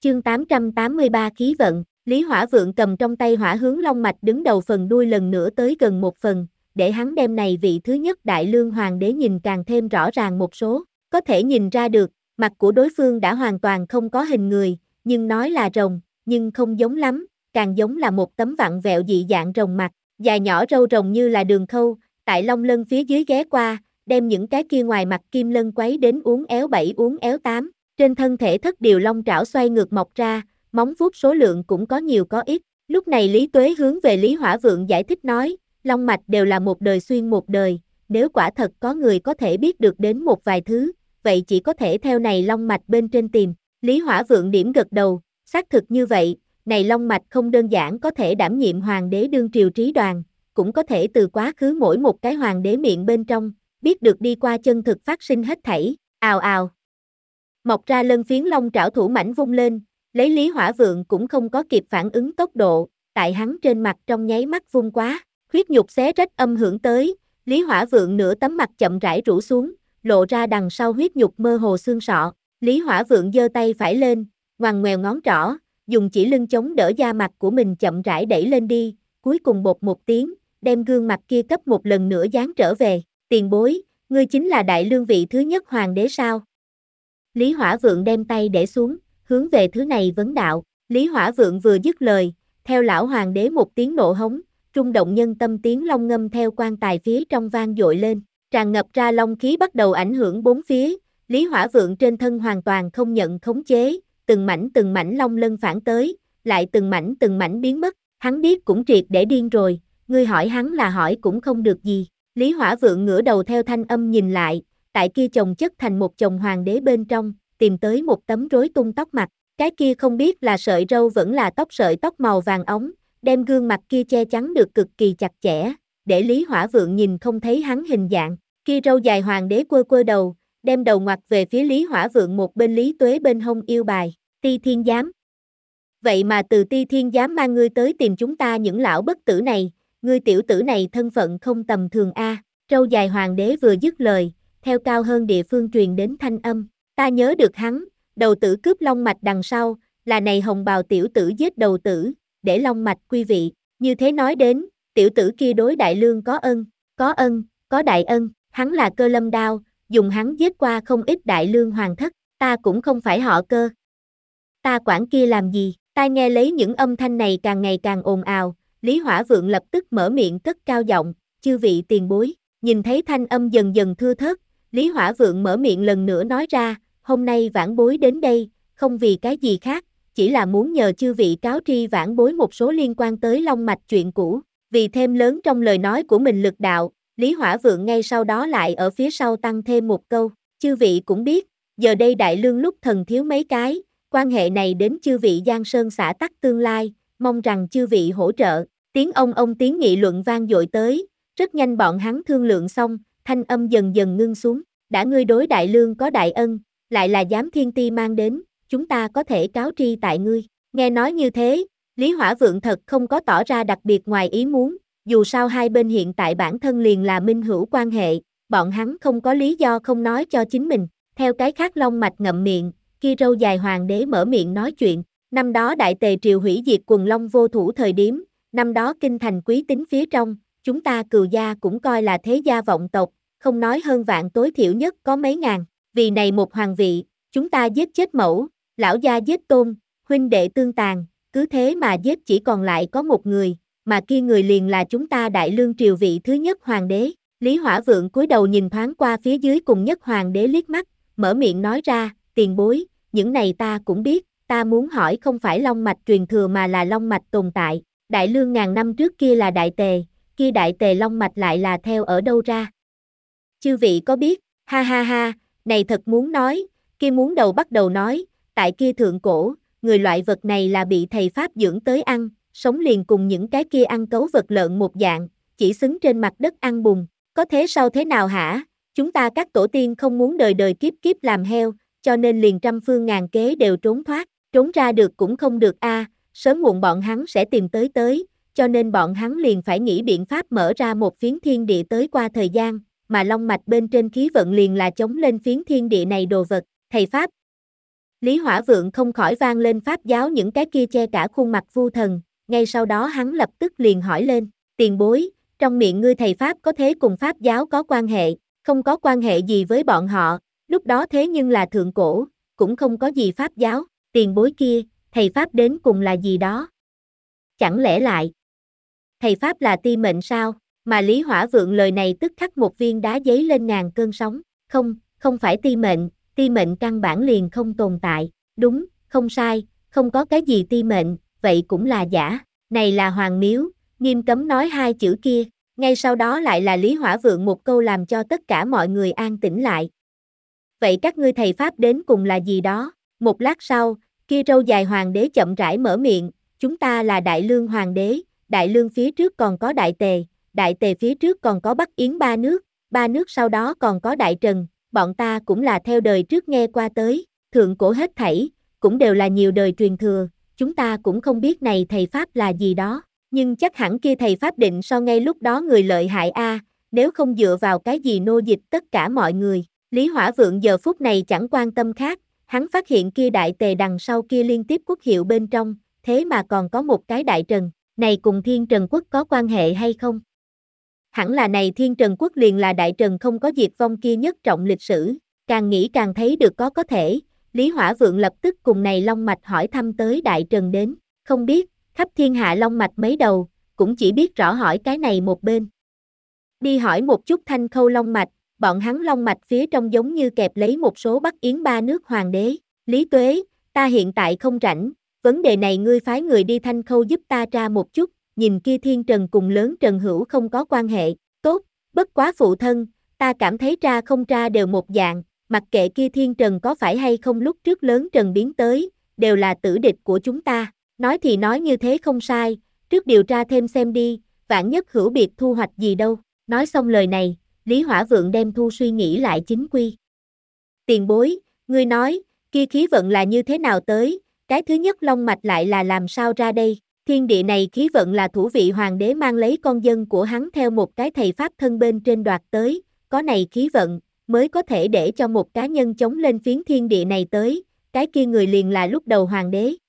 Chương 883 khí vận, Lý Hỏa Vượng cầm trong tay hỏa hướng long mạch đứng đầu phần đuôi lần nữa tới gần một phần, để hắn đem này vị thứ nhất Đại Lương Hoàng đế nhìn càng thêm rõ ràng một số, có thể nhìn ra được, mặt của đối phương đã hoàn toàn không có hình người, nhưng nói là rồng, nhưng không giống lắm, càng giống là một tấm vặn vẹo dị dạng rồng mặt, dài nhỏ râu rồng như là đường khâu, tại long lân phía dưới ghé qua, đem những cái kia ngoài mặt kim lân quấy đến uốn éo 7 uốn éo 8. Trên thân thể thất điều long trảo xoay ngược mọc ra, móng vuốt số lượng cũng có nhiều có ít. Lúc này Lý Tuế hướng về Lý Hỏa Vượng giải thích nói, long mạch đều là một đời xuyên một đời, nếu quả thật có người có thể biết được đến một vài thứ, vậy chỉ có thể theo này long mạch bên trên tìm. Lý Hỏa Vượng điểm gật đầu, xác thực như vậy, này long mạch không đơn giản có thể đảm nhiệm hoàng đế đương triều trí đoàn, cũng có thể từ quá khứ mỗi một cái hoàng đế miệng bên trong, biết được đi qua chân thực phát sinh hết thảy, ào ào. Mọc ra lân phiến long trảo thủ mảnh vung lên, lấy Lý Hỏa Vượng cũng không có kịp phản ứng tốc độ, tại hắn trên mặt trong nháy mắt vung quá, huyết nhục xé rách âm hưởng tới, Lý Hỏa Vượng nửa tấm mặt chậm rãi rũ xuống, lộ ra đằng sau huyết nhục mơ hồ xương sọ, Lý Hỏa Vượng giơ tay phải lên, ngoằn ngoèo ngón trỏ, dùng chỉ lưng chống đỡ da mặt của mình chậm rãi đẩy lên đi, cuối cùng bột một tiếng, đem gương mặt kia cấp một lần nữa dán trở về, tiền bối, ngươi chính là Đại Lương vị thứ nhất hoàng đế sao? Lý Hỏa Vượng đem tay để xuống, hướng về thứ này vấn đạo, Lý Hỏa Vượng vừa dứt lời, theo lão hoàng đế một tiếng nộ hống, trung động nhân tâm tiếng long ngâm theo quan tài phía trong vang dội lên, tràn ngập ra long khí bắt đầu ảnh hưởng bốn phía, Lý Hỏa Vượng trên thân hoàn toàn không nhận khống chế, từng mảnh long lân phản tới, lại từng mảnh biến mất, hắn biết cũng triệt để điên rồi, ngươi hỏi hắn là hỏi cũng không được gì, Lý Hỏa Vượng ngửa đầu theo thanh âm nhìn lại, tại kia chồng chất thành một chồng hoàng đế bên trong, tìm tới một tấm rối tung tóc mặt, cái kia không biết là sợi râu vẫn là sợi tóc màu vàng óng, đem gương mặt kia che chắn được cực kỳ chặt chẽ, để Lý Hỏa Vượng nhìn không thấy hắn hình dạng, kia râu dài hoàng đế quơ đầu, đem đầu ngoặt về phía Lý Hỏa Vượng một bên Lý Tuế bên hông yêu bài, Ti Thiên Giám. Vậy mà từ Ti Thiên Giám mang ngươi tới tìm chúng ta những lão bất tử này, ngươi tiểu tử này thân phận không tầm thường a. Râu dài hoàng đế vừa dứt lời, theo cao hơn địa phương truyền đến thanh âm, ta nhớ được hắn, đầu tử cướp long mạch đằng sau, là này hồng bào tiểu tử giết đầu tử, để long mạch quy vị, như thế nói đến, tiểu tử kia đối Đại Lương có ân, có đại ân, hắn là Cơ Lâm Đao, dùng hắn giết qua không ít Đại Lương hoàng thất, ta cũng không phải họ Cơ. Ta quản kia làm gì, tai nghe lấy những âm thanh này càng ngày càng ồn ào, Lý Hỏa Vượng lập tức mở miệng cất cao giọng, chư vị tiền bối, nhìn thấy thanh âm dần dần thưa thớt, Lý Hỏa Vượng mở miệng lần nữa nói ra, hôm nay vãn bối đến đây, không vì cái gì khác, chỉ là muốn nhờ chư vị cáo tri vãn bối một số liên quan tới long mạch chuyện cũ, vì thêm lớn trong lời nói của mình lực đạo, Lý Hỏa Vượng ngay sau đó lại ở phía sau tăng thêm một câu, chư vị cũng biết, giờ đây Đại Lương lúc thần thiếu mấy cái, quan hệ này đến chư vị Giang Sơn xã tắc tương lai, mong rằng chư vị hỗ trợ, tiếng ông tiếng nghị luận vang dội tới, rất nhanh bọn hắn thương lượng xong, thanh âm dần dần ngưng xuống, đã ngươi đối Đại Lương có đại ân, lại là giám thiên ti mang đến, chúng ta có thể cáo tri tại ngươi. Nghe nói như thế, Lý Hỏa Vượng thật không có tỏ ra đặc biệt ngoài ý muốn, dù sao hai bên hiện tại bản thân liền là minh hữu quan hệ, bọn hắn không có lý do không nói cho chính mình. Theo cái khác long mạch ngậm miệng, kia râu dài hoàng đế mở miệng nói chuyện, năm đó đại tề triều hủy diệt quần long vô thủ thời điểm, năm đó kinh thành quý tín phía trong, chúng ta Cừu gia cũng coi là thế gia vọng tộc, không nói hơn vạn tối thiểu nhất có mấy ngàn, vì này một hoàng vị, chúng ta giết chết mẫu, lão gia giết tôn, huynh đệ tương tàn, cứ thế mà giết chỉ còn lại có một người, mà kia người liền là chúng ta Đại Lương triều vị thứ nhất hoàng đế. Lý Hỏa Vượng cúi đầu nhìn thoáng qua phía dưới cùng nhất hoàng đế liếc mắt, mở miệng nói ra, tiền bối, những này ta cũng biết, ta muốn hỏi không phải long mạch truyền thừa mà là long mạch tồn tại, Đại Lương ngàn năm trước kia là đại tề, kia đại tề long mạch lại là theo ở đâu ra? Chư vị có biết, ha ha ha, này thật muốn nói, kia muốn đầu bắt đầu nói, tại kia thượng cổ, người loại vật này là bị thầy Pháp dưỡng tới ăn, sống liền cùng những cái kia ăn cấu vật lợn một dạng, chỉ xứng trên mặt đất ăn bùn, có thế sau thế nào hả? Chúng ta các tổ tiên không muốn đời đời kiếp kiếp làm heo, cho nên liền trăm phương ngàn kế đều trốn thoát, trốn ra được cũng không được a, sớm muộn bọn hắn sẽ tìm tới, cho nên bọn hắn liền phải nghĩ biện pháp mở ra một phiến thiên địa tới qua thời gian, mà long mạch bên trên khí vận liền là chống lên phiến thiên địa này đồ vật, thầy Pháp Lý Hỏa Vượng không khỏi vang lên pháp giáo những cái kia che cả khuôn mặt vu thần, ngay sau đó hắn lập tức liền hỏi lên, tiền bối, trong miệng ngươi thầy pháp có thế cùng pháp giáo có quan hệ, không có quan hệ gì với bọn họ, lúc đó thế nhưng là thượng cổ, cũng không có gì pháp giáo, tiền bối kia, thầy pháp đến cùng là gì đó? Chẳng lẽ lại, thầy pháp là ti mệnh sao? Mà Lý Hỏa Vượng lời này tức khắc một viên đá giấy lên ngàn cơn sóng, không phải ti mệnh căn bản liền không tồn tại, đúng, không sai, không có cái gì ti mệnh, vậy cũng là giả, này là Hoàng Miếu, nghiêm cấm nói hai chữ kia, ngay sau đó lại là Lý Hỏa Vượng một câu làm cho tất cả mọi người an tĩnh lại. Vậy các ngươi thầy pháp đến cùng là gì đó? Một lát sau, kia râu dài hoàng đế chậm rãi mở miệng, chúng ta là Đại Lương hoàng đế, Đại Lương phía trước còn có Đại Tề phía trước còn có Bắc Yến ba nước sau đó còn có Đại Trần, bọn ta cũng là theo đời trước nghe qua tới, thượng cổ hết thảy, cũng đều là nhiều đời truyền thừa, chúng ta cũng không biết này thầy pháp là gì đó, nhưng chắc hẳn kia thầy pháp định so ngay lúc đó người lợi hại a, nếu không dựa vào cái gì nô dịch tất cả mọi người. Lý Hỏa Vượng giờ phút này chẳng quan tâm khác, hắn phát hiện kia Đại Tề đằng sau kia liên tiếp quốc hiệu bên trong, thế mà còn có một cái Đại Trần, này cùng Thiên Trần Quốc có quan hệ hay không? Hẳn là này Thiên Trần Quốc liền là Đại Trần không có diệt vong kia nhất trọng lịch sử, càng nghĩ càng thấy được có thể, Lý Hỏa Vượng lập tức cùng này Long Mạch hỏi thăm tới Đại Trần đến, không biết, khắp thiên hạ Long Mạch mấy đầu, cũng chỉ biết rõ hỏi cái này một bên. Đi hỏi một chút Thanh Khâu Long Mạch, bọn hắn Long Mạch phía trong giống như kẹp lấy một số Bắc Yến ba nước hoàng đế, Lý Tuế, ta hiện tại không rảnh, vấn đề này ngươi phái người đi Thanh Khâu giúp ta tra một chút, nhìn kia Thiên Trần cùng lớn Trần Hữu không có quan hệ, tốt, bất quá phụ thân, ta cảm thấy tra không tra đều một dạng, mặc kệ kia Thiên Trần có phải hay không lúc trước lớn Trần biến tới, đều là tử địch của chúng ta, nói thì nói như thế không sai, trước điều tra thêm xem đi, vạn nhất hữu biệt thu hoạch gì đâu, nói xong lời này, Lý Hỏa Vượng đem thu suy nghĩ lại chính quy. Tiền bối, ngươi nói, kia khí vận là như thế nào tới, cái thứ nhất Long Mạch lại là làm sao ra đây, thiên địa này khí vận là thủ vị hoàng đế mang lấy con dân của hắn theo một cái thầy pháp thân bên trên đoạt tới, có này khí vận, mới có thể để cho một cá nhân chống lên phiến thiên địa này tới, cái kia người liền là lúc đầu hoàng đế,